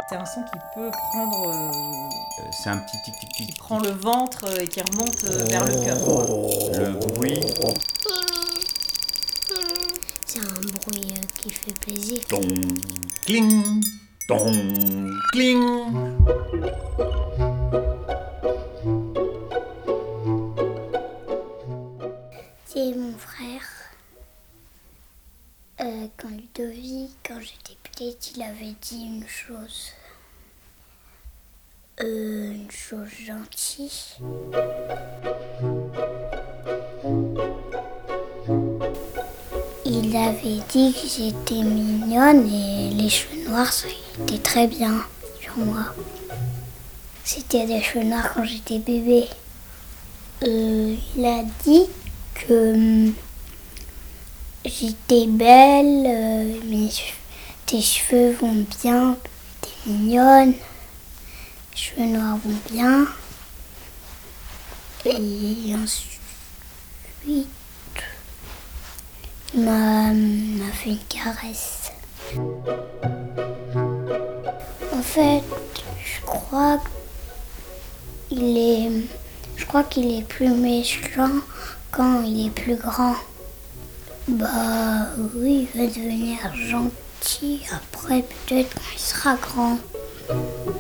C'est un son qui peut prendre, C'est un petit tic tic qui tic. prend le ventre et qui remonte vers le cœur, quoi. Le bruit. C'est un bruit qui fait plaisir. Ton, cling, ton, cling. C'est mon frère. Quand Ludovic, quand j'étais petite, il avait dit une chose gentille. Il avait dit que j'étais mignonne et les cheveux noirs, ça était très bien sur moi. C'était des cheveux noirs quand j'étais bébé. Il a dit que j'étais belle, tes cheveux vont bien, t'es mignonne, les cheveux noirs vont bien. Et ensuite, il m'a fait une caresse. En fait, je crois qu'il est plus méchant quand il est plus grand. Bah oui, il va devenir gentil après, peut-être quand il sera grand.